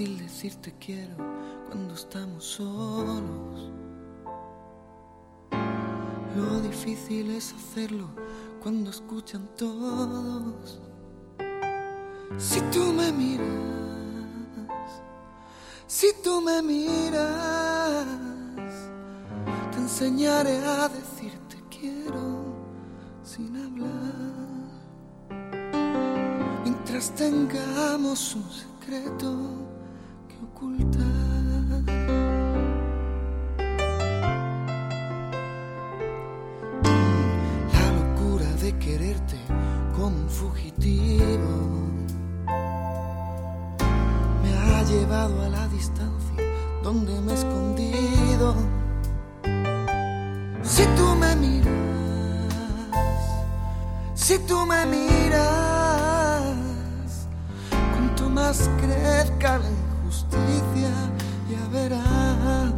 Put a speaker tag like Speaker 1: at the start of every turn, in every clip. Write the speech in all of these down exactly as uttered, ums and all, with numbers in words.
Speaker 1: fácil decir te quiero cuando estamos solos. Lo difícil es hacerlo cuando escuchan todos. Si tú me miras, si tú me miras, te enseñaré a decir te quiero sin hablar. Mientras tengamos un secreto que ocultar. La locura de quererte como un fugitivo me ha llevado a la distancia donde me he escondido. Si tú me miras, si tú me miras, cuanto más crezca la injusticia, ya verás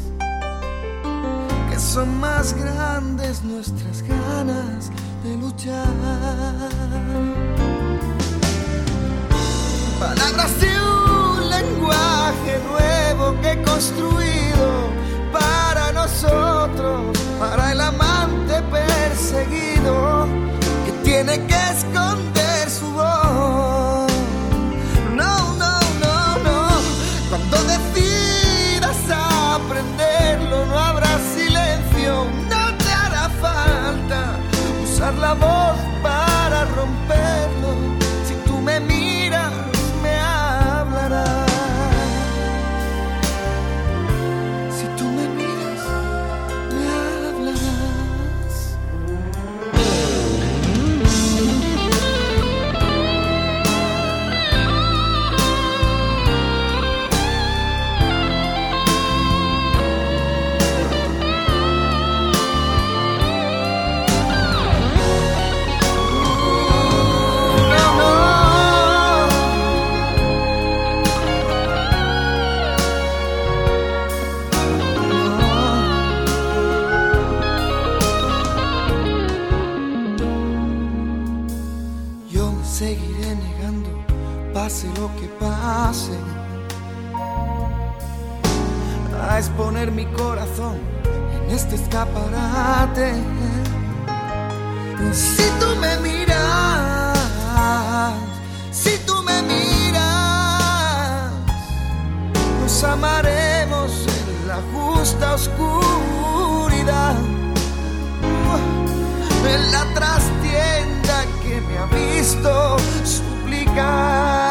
Speaker 1: que son más grandes nuestras ganas de luchar. Palabras de un lenguaje nuevo que he construido para nosotros, para el amante perseguido que tiene que esconder su voz. No, no, no, no. Cuando decidas aprenderlo, no habrá silencio, no te hará falta usar la voz para romperlo. Si tú me miras, me hablarás. Si tú me miras, me hablarás. Seguiré negando, pase lo que pase, a exponer mi corazón en este escaparate. Si tú me miras, si tú me miras, nos amaremos en la justa oscuridad, en la trastienda que me ha visto suplicar.